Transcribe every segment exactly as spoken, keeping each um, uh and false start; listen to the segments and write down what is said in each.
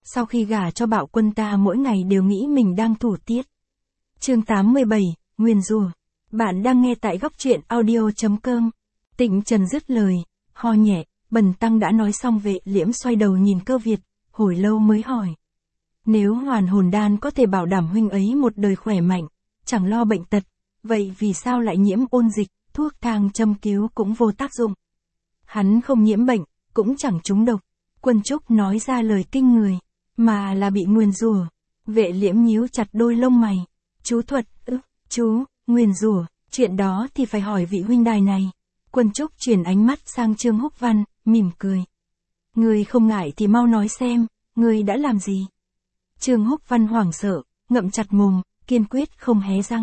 sau khi gả cho Bạo Quân ta mỗi ngày đều nghĩ mình đang thủ tiết. Chương tám mươi bảy, nguyền rủa. Bạn đang nghe tại góc truyện audio chấm com. Tịnh Trần dứt lời, ho nhẹ, Bần tăng đã nói xong. Vệ Liễm xoay đầu nhìn Cơ Việt, hồi lâu mới hỏi. Nếu hoàn hồn đan có thể bảo đảm huynh ấy một đời khỏe mạnh, chẳng lo bệnh tật, vậy vì sao lại nhiễm ôn dịch, thuốc thang châm cứu cũng vô tác dụng? Hắn không nhiễm bệnh, cũng chẳng trúng độc. Quân Trúc nói ra lời kinh người, mà là bị nguyền rủa. Vệ Liễm nhíu chặt đôi lông mày. Chú thuật, ư, chú, nguyền rủa, chuyện đó thì phải hỏi vị huynh đài này. Quân Trúc chuyển ánh mắt sang Trương Húc Văn, mỉm cười. Ngươi không ngại thì mau nói xem, ngươi đã làm gì? Trương Húc Văn hoảng sợ, ngậm chặt mồm, kiên quyết không hé răng.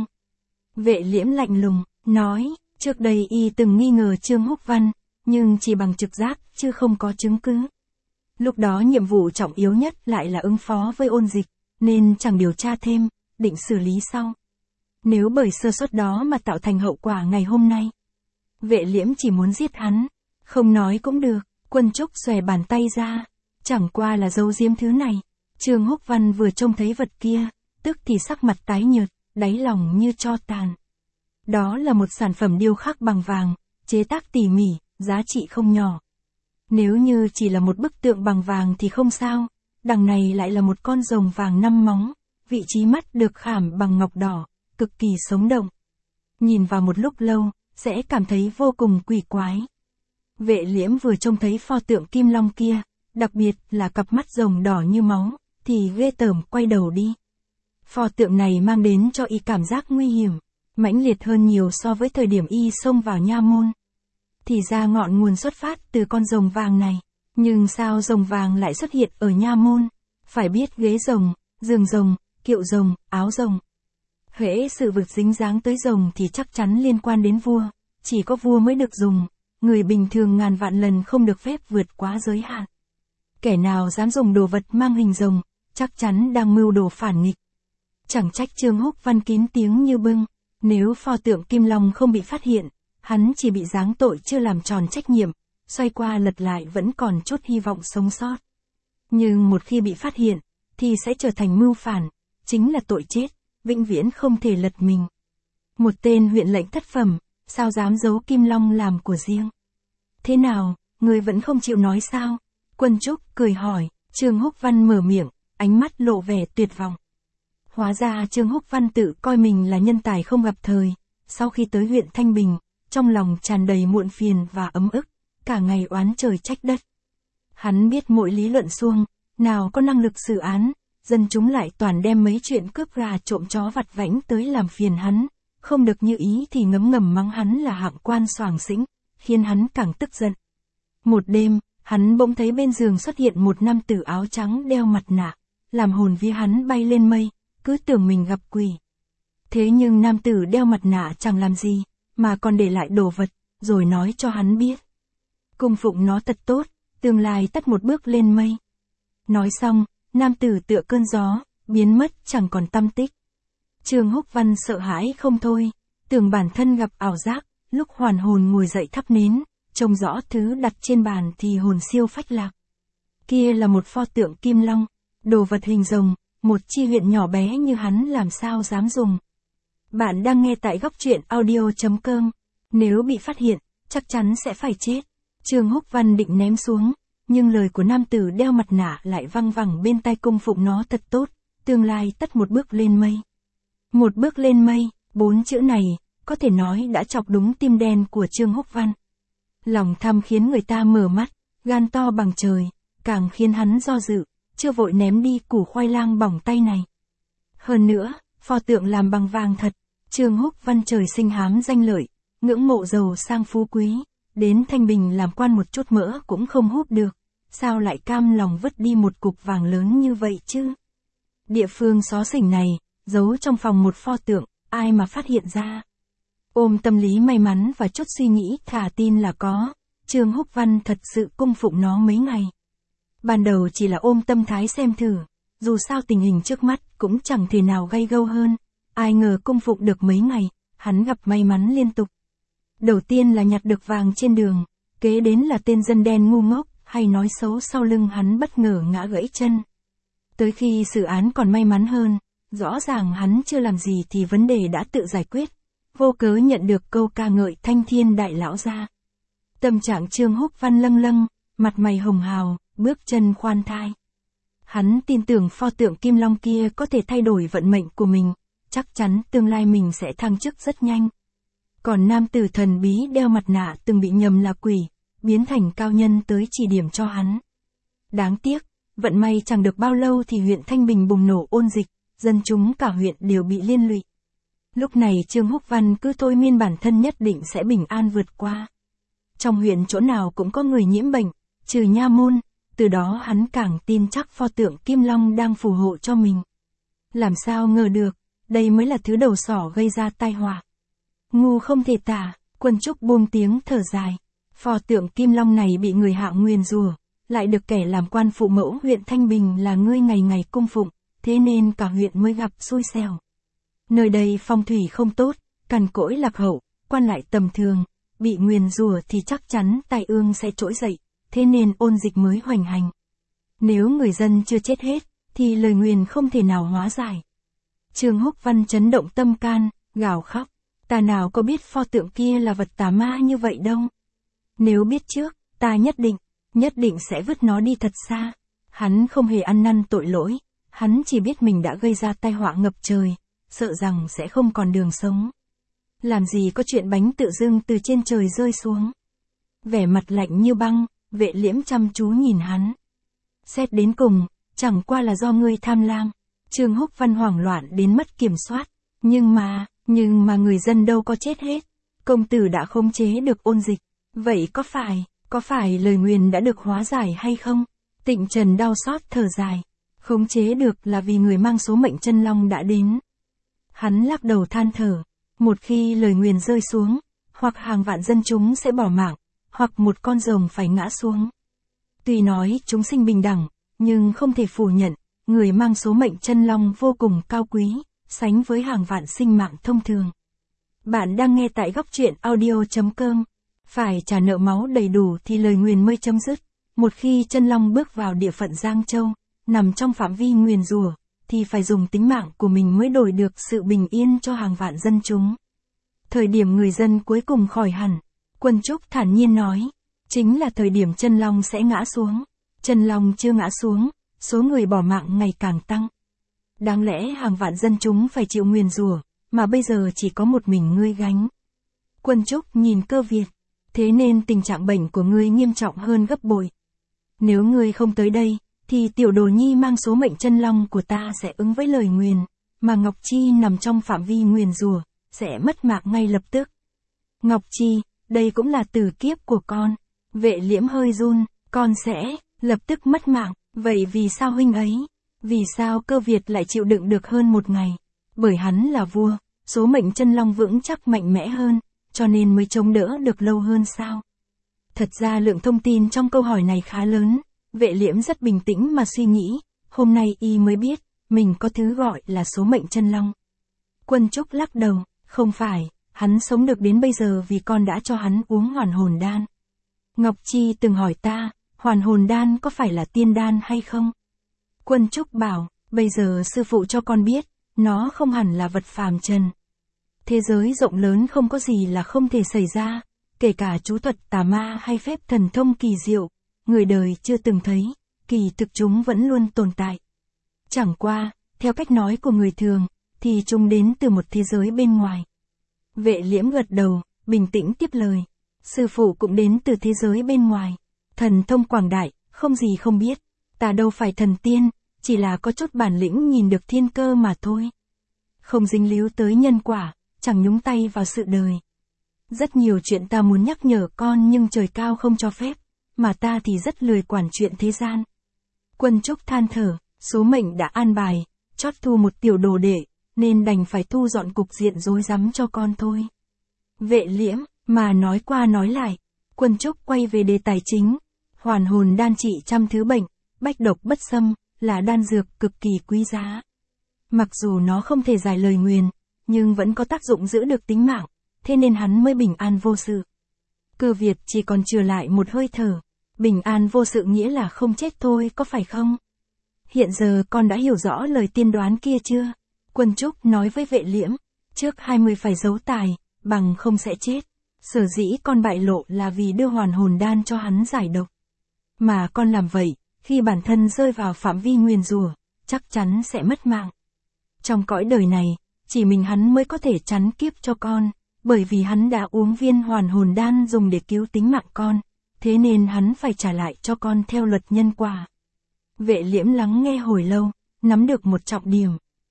Vệ Liễm lạnh lùng, nói, trước đây y từng nghi ngờ Trương Húc Văn, nhưng chỉ bằng trực giác, chứ không có chứng cứ. Lúc đó nhiệm vụ trọng yếu nhất lại là ứng phó với ôn dịch, nên chẳng điều tra thêm, định xử lý sau. Nếu bởi sơ suất đó mà tạo thành hậu quả ngày hôm nay. Vệ Liễm chỉ muốn giết hắn, không nói cũng được. Quân Trúc xòe bàn tay ra, chẳng qua là giấu giếm thứ này. Trương Húc Văn vừa trông thấy vật kia, tức thì sắc mặt tái nhợt, đáy lòng như tro tàn. Đó là một sản phẩm điêu khắc bằng vàng, chế tác tỉ mỉ, giá trị không nhỏ. Nếu như chỉ là một bức tượng bằng vàng thì không sao, đằng này lại là một con rồng vàng năm móng, vị trí mắt được khảm bằng ngọc đỏ, cực kỳ sống động. Nhìn vào một lúc lâu, sẽ cảm thấy vô cùng quỷ quái. Vệ Liễm vừa trông thấy pho tượng kim long kia, đặc biệt là cặp mắt rồng đỏ như máu, thì ghê tởm quay đầu đi. Pho tượng này mang đến cho y cảm giác nguy hiểm, mãnh liệt hơn nhiều so với thời điểm y xông vào nha môn. Thì ra ngọn nguồn xuất phát từ con rồng vàng này, nhưng sao rồng vàng lại xuất hiện ở nha môn? Phải biết ghế rồng, giường rồng, kiệu rồng, áo rồng. Hễ sự vực dính dáng tới rồng thì chắc chắn liên quan đến vua, chỉ có vua mới được dùng, người bình thường ngàn vạn lần không được phép vượt quá giới hạn. Kẻ nào dám dùng đồ vật mang hình rồng, chắc chắn đang mưu đồ phản nghịch. Chẳng trách Trương Húc Văn kín tiếng như bưng, nếu pho tượng Kim Long không bị phát hiện, hắn chỉ bị giáng tội chưa làm tròn trách nhiệm, xoay qua lật lại vẫn còn chút hy vọng sống sót. Nhưng một khi bị phát hiện, thì sẽ trở thành mưu phản, chính là tội chết, vĩnh viễn không thể lật mình. Một tên huyện lệnh thất phẩm, sao dám giấu Kim Long làm của riêng? Thế nào, người vẫn không chịu nói sao? Quân Trúc cười hỏi. Trương Húc Văn mở miệng, ánh mắt lộ vẻ tuyệt vọng. Hóa ra Trương Húc Văn tự coi mình là nhân tài không gặp thời, sau khi tới huyện Thanh Bình, trong lòng tràn đầy muộn phiền và ấm ức, cả ngày oán trời trách đất. Hắn biết mỗi lý luận suông, nào có năng lực xử án, dân chúng lại toàn đem mấy chuyện cướp gà trộm chó vặt vãnh tới làm phiền hắn, không được như ý thì ngấm ngầm mắng hắn là hạng quan xoàng xĩnh, khiến hắn càng tức giận. Một đêm, hắn bỗng thấy bên giường xuất hiện một nam tử áo trắng đeo mặt nạ, làm hồn vía hắn bay lên mây, cứ tưởng mình gặp quỷ. Thế nhưng nam tử đeo mặt nạ chẳng làm gì, mà còn để lại đồ vật, rồi nói cho hắn biết. Cung phụng nó thật tốt, tương lai tất một bước lên mây. Nói xong, nam tử tựa cơn gió, biến mất chẳng còn tăm tích. Trương Húc Văn sợ hãi không thôi, tưởng bản thân gặp ảo giác, lúc hoàn hồn ngồi dậy thắp nến, trông rõ thứ đặt trên bàn thì hồn siêu phách lạc. Kia là một pho tượng Kim Long, đồ vật hình rồng, một chi huyện nhỏ bé như hắn làm sao dám dùng. Bạn đang nghe tại góc truyện audio chấm com. Nếu bị phát hiện, chắc chắn sẽ phải chết. Trương Húc Văn định ném xuống, nhưng lời của nam tử đeo mặt nạ lại văng vẳng bên tai. Cung phụng nó thật tốt, tương lai tất một bước lên mây. Một bước lên mây, bốn chữ này, có thể nói đã chọc đúng tim đen của Trương Húc Văn. Lòng tham khiến người ta mở mắt, gan to bằng trời, càng khiến hắn do dự, chưa vội ném đi củ khoai lang bỏng tay này. Hơn nữa, pho tượng làm bằng vàng thật, Trương Húc Văn trời sinh hám danh lợi, ngưỡng mộ giàu sang phú quý, đến Thanh Bình làm quan một chút mỡ cũng không hút được, sao lại cam lòng vứt đi một cục vàng lớn như vậy chứ? Địa phương xó xỉnh này, giấu trong phòng một pho tượng, ai mà phát hiện ra? Ôm tâm lý may mắn và chút suy nghĩ thả tin là có, Trương Húc Văn thật sự cung phụng nó mấy ngày. Ban đầu chỉ là ôm tâm thái xem thử, dù sao tình hình trước mắt cũng chẳng thể nào gay gâu hơn, ai ngờ cung phụng được mấy ngày, hắn gặp may mắn liên tục. Đầu tiên là nhặt được vàng trên đường, kế đến là tên dân đen ngu ngốc, hay nói xấu sau lưng hắn bất ngờ ngã gãy chân. Tới khi xử án còn may mắn hơn, rõ ràng hắn chưa làm gì thì vấn đề đã tự giải quyết, vô cớ nhận được câu ca ngợi thanh thiên đại lão gia. Tâm trạng Trương Húc Văn lâng lâng, mặt mày hồng hào, bước chân khoan thai. Hắn tin tưởng pho tượng Kim Long kia có thể thay đổi vận mệnh của mình, chắc chắn tương lai mình sẽ thăng chức rất nhanh. Còn nam tử thần bí đeo mặt nạ từng bị nhầm là quỷ, biến thành cao nhân tới chỉ điểm cho hắn. Đáng tiếc, vận may chẳng được bao lâu thì huyện Thanh Bình bùng nổ ôn dịch, dân chúng cả huyện đều bị liên lụy. Lúc này Trương Húc Văn cứ thôi miên bản thân nhất định sẽ bình an vượt qua. Trong huyện chỗ nào cũng có người nhiễm bệnh, trừ nha môn, từ đó hắn càng tin chắc pho tượng Kim Long đang phù hộ cho mình. Làm sao ngờ được, đây mới là thứ đầu sỏ gây ra tai họa. Ngu không thể tả, Quân Trúc buông tiếng thở dài. Pho tượng Kim Long này bị người hạ nguyền rủa, lại được kẻ làm quan phụ mẫu huyện Thanh Bình là ngươi ngày ngày cung phụng, thế nên cả huyện mới gặp xui xẻo. Nơi đây phong thủy không tốt, cằn cỗi lạc hậu, quan lại tầm thường, bị nguyền rủa thì chắc chắn tai ương sẽ trỗi dậy, thế nên ôn dịch mới hoành hành. Nếu người dân chưa chết hết, thì lời nguyền không thể nào hóa giải. Trương Húc Văn chấn động tâm can, gào khóc, ta nào có biết pho tượng kia là vật tà ma như vậy đâu. Nếu biết trước, ta nhất định, nhất định sẽ vứt nó đi thật xa. Hắn không hề ăn năn tội lỗi, hắn chỉ biết mình đã gây ra tai họa ngập trời, sợ rằng sẽ không còn đường sống. Làm gì có chuyện bánh tự dưng từ trên trời rơi xuống. Vẻ mặt lạnh như băng, Vệ Liễm chăm chú nhìn hắn. Xét đến cùng, chẳng qua là do ngươi tham lam. Trương Húc Văn hoảng loạn đến mất kiểm soát. Nhưng mà, nhưng mà người dân đâu có chết hết. Công tử đã khống chế được ôn dịch. Vậy có phải, có phải lời nguyền đã được hóa giải hay không? Tịnh Trần đau xót thở dài. Khống chế được là vì người mang số mệnh chân long đã đến. Hắn lắc đầu than thở. Một khi lời nguyền rơi xuống, hoặc hàng vạn dân chúng sẽ bỏ mạng, hoặc một con rồng phải ngã xuống. Tuy nói chúng sinh bình đẳng, nhưng không thể phủ nhận, người mang số mệnh chân long vô cùng cao quý, sánh với hàng vạn sinh mạng thông thường. Bạn đang nghe tại góc truyện audio chấm com. Phải trả nợ máu đầy đủ thì lời nguyền mới chấm dứt. Một khi chân long bước vào địa phận Giang Châu, nằm trong phạm vi nguyền rủa, thì phải dùng tính mạng của mình mới đổi được sự bình yên cho hàng vạn dân chúng. Thời điểm người dân cuối cùng khỏi hẳn, Quân Trúc thản nhiên nói, chính là thời điểm chân long sẽ ngã xuống. Chân long chưa ngã xuống, số người bỏ mạng ngày càng tăng. Đáng lẽ hàng vạn dân chúng phải chịu nguyền rủa, mà bây giờ chỉ có một mình ngươi gánh. Quân Trúc nhìn Cơ Việt, thế nên tình trạng bệnh của ngươi nghiêm trọng hơn gấp bội. Nếu ngươi không tới đây, thì tiểu đồ nhi mang số mệnh chân long của ta sẽ ứng với lời nguyền, mà Ngọc Chi nằm trong phạm vi nguyền rủa, sẽ mất mạng ngay lập tức. Ngọc Chi, đây cũng là tử kiếp của con. Vệ Liễm hơi run, con sẽ lập tức mất mạng, vậy vì sao huynh ấy? Vì sao Cơ Việt lại chịu đựng được hơn một ngày? Bởi hắn là vua, số mệnh chân long vững chắc mạnh mẽ hơn, cho nên mới chống đỡ được lâu hơn sao? Thật ra lượng thông tin trong câu hỏi này khá lớn. Vệ Liễm rất bình tĩnh mà suy nghĩ, hôm nay y mới biết, mình có thứ gọi là số mệnh chân long. Quân Trúc lắc đầu, không phải, hắn sống được đến bây giờ vì con đã cho hắn uống hoàn hồn đan. Ngọc Chi từng hỏi ta, hoàn hồn đan có phải là tiên đan hay không? Quân Trúc bảo, bây giờ sư phụ cho con biết, nó không hẳn là vật phàm trần. Thế giới rộng lớn không có gì là không thể xảy ra, kể cả chú thuật tà ma hay phép thần thông kỳ diệu. Người đời chưa từng thấy, kỳ thực chúng vẫn luôn tồn tại. Chẳng qua, theo cách nói của người thường, thì chúng đến từ một thế giới bên ngoài. Vệ Liễm gật đầu, bình tĩnh tiếp lời. Sư phụ cũng đến từ thế giới bên ngoài. Thần thông quảng đại, không gì không biết. Ta đâu phải thần tiên, chỉ là có chút bản lĩnh nhìn được thiên cơ mà thôi. Không dính líu tới nhân quả, chẳng nhúng tay vào sự đời. Rất nhiều chuyện ta muốn nhắc nhở con nhưng trời cao không cho phép. Mà ta thì rất lười quản chuyện thế gian. Quân Trúc than thở, số mệnh đã an bài, chót thu một tiểu đồ đệ, nên đành phải thu dọn cục diện rối rắm cho con thôi. Vệ Liễm, mà nói qua nói lại, Quân Trúc quay về đề tài chính. Hoàn hồn đan trị trăm thứ bệnh, bách độc bất xâm, là đan dược cực kỳ quý giá. Mặc dù nó không thể giải lời nguyền, nhưng vẫn có tác dụng giữ được tính mạng, thế nên hắn mới bình an vô sự. Cơ Việt chỉ còn chừa lại một hơi thở. Bình an vô sự nghĩa là không chết thôi có phải không? hiện giờ con đã hiểu rõ lời tiên đoán kia chưa? Quân Trúc nói với Vệ Liễm, trước hai mươi phải giấu tài, bằng không sẽ chết. Sở dĩ con bại lộ là vì đưa hoàn hồn đan cho hắn giải độc. Mà con làm vậy, khi bản thân rơi vào phạm vi nguyền rủa, chắc chắn sẽ mất mạng. Trong cõi đời này, chỉ mình hắn mới có thể chắn kiếp cho con, bởi vì hắn đã uống viên hoàn hồn đan dùng để cứu tính mạng con, thế nên hắn phải trả lại cho con theo luật nhân quả. Vệ Liễm lắng nghe hồi lâu, nắm được một trọng điểm.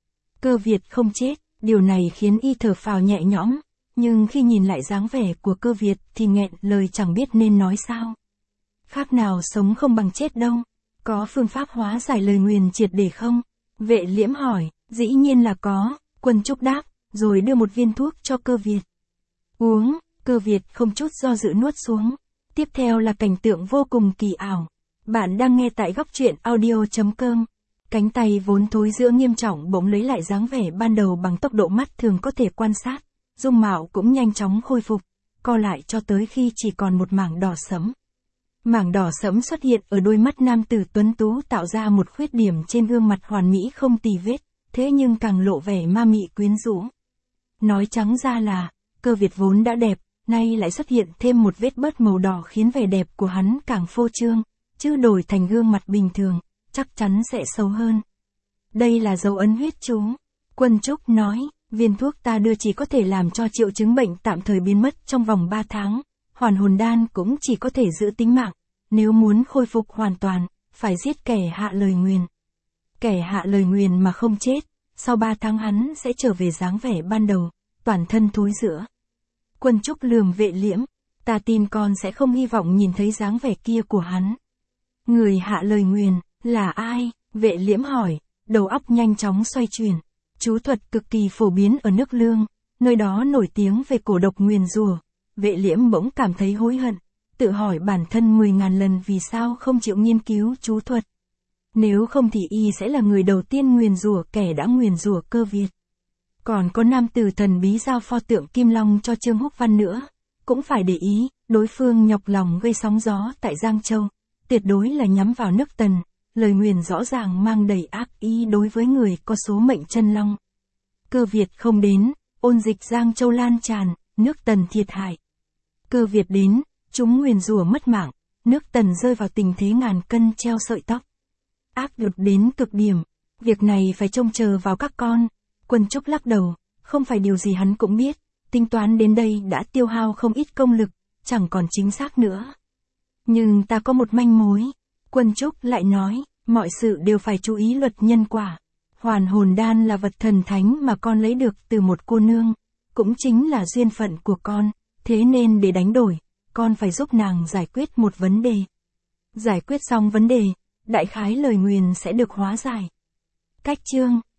Cơ Việt không chết, điều này khiến y thở phào nhẹ nhõm, nhưng khi nhìn lại dáng vẻ của Cơ Việt thì nghẹn lời chẳng biết nên nói sao. Khác nào sống không bằng chết đâu, có phương pháp hóa giải lời nguyền triệt để không? Vệ Liễm hỏi, dĩ nhiên là có, Quân Trúc đáp, rồi đưa một viên thuốc cho Cơ Việt. Uống, Cơ Việt không chút do dự nuốt xuống. Tiếp theo là cảnh tượng vô cùng kỳ ảo. Bạn đang nghe tại góc truyện audio chấm com. Cánh tay vốn thối rữa nghiêm trọng bỗng lấy lại dáng vẻ ban đầu bằng tốc độ mắt thường có thể quan sát. Dung mạo cũng nhanh chóng khôi phục, co lại cho tới khi chỉ còn một mảng đỏ sẫm. Mảng đỏ sẫm xuất hiện ở đôi mắt nam tử tuấn tú tạo ra một khuyết điểm trên gương mặt hoàn mỹ không tì vết, thế nhưng càng lộ vẻ ma mị quyến rũ. Nói trắng ra là, Cơ Việt vốn đã đẹp, nay lại xuất hiện thêm một vết bớt màu đỏ khiến vẻ đẹp của hắn càng phô trương, chứ đổi thành gương mặt bình thường, chắc chắn sẽ xấu hơn. Đây là dấu ấn huyết chú. Quân Trúc nói, viên thuốc ta đưa chỉ có thể làm cho triệu chứng bệnh tạm thời biến mất trong vòng ba tháng, hoàn hồn đan cũng chỉ có thể giữ tính mạng, nếu muốn khôi phục hoàn toàn, phải giết kẻ hạ lời nguyền. Kẻ hạ lời nguyền mà không chết, sau ba tháng hắn sẽ trở về dáng vẻ ban đầu, toàn thân thối rữa. Quân Trúc lườm Vệ Liễm, ta tin con sẽ không hy vọng nhìn thấy dáng vẻ kia của hắn. Người hạ lời nguyền, là ai? Vệ Liễm hỏi, đầu óc nhanh chóng xoay chuyển. Chú thuật cực kỳ phổ biến ở nước Lương, nơi đó nổi tiếng về cổ độc nguyền rủa. Vệ Liễm bỗng cảm thấy hối hận, tự hỏi bản thân mười ngàn lần vì sao không chịu nghiên cứu chú thuật. Nếu không thì y sẽ là người đầu tiên nguyền rủa kẻ đã nguyền rủa Cơ Việt. Còn có nam tử thần bí giao pho tượng Kim Long cho Trương Húc Văn nữa, cũng phải để ý, đối phương nhọc lòng gây sóng gió tại Giang Châu, tuyệt đối là nhắm vào nước Tần, lời nguyền rõ ràng mang đầy ác ý đối với người có số mệnh chân long. Cơ Việt không đến, ôn dịch Giang Châu lan tràn, nước Tần thiệt hại. Cơ Việt đến, chúng nguyền rủa mất mạng, nước Tần rơi vào tình thế ngàn cân treo sợi tóc. Ác đột đến cực điểm, việc này phải trông chờ vào các con. Quân Trúc lắc đầu, không phải điều gì hắn cũng biết, tính toán đến đây đã tiêu hao không ít công lực, chẳng còn chính xác nữa. Nhưng ta có một manh mối. Quân Trúc lại nói, mọi sự đều phải chú ý luật nhân quả. Hoàn hồn đan là vật thần thánh mà con lấy được từ một cô nương, cũng chính là duyên phận của con, thế nên để đánh đổi, con phải giúp nàng giải quyết một vấn đề. Giải quyết xong vấn đề, đại khái lời nguyền sẽ được hóa giải. Cách chương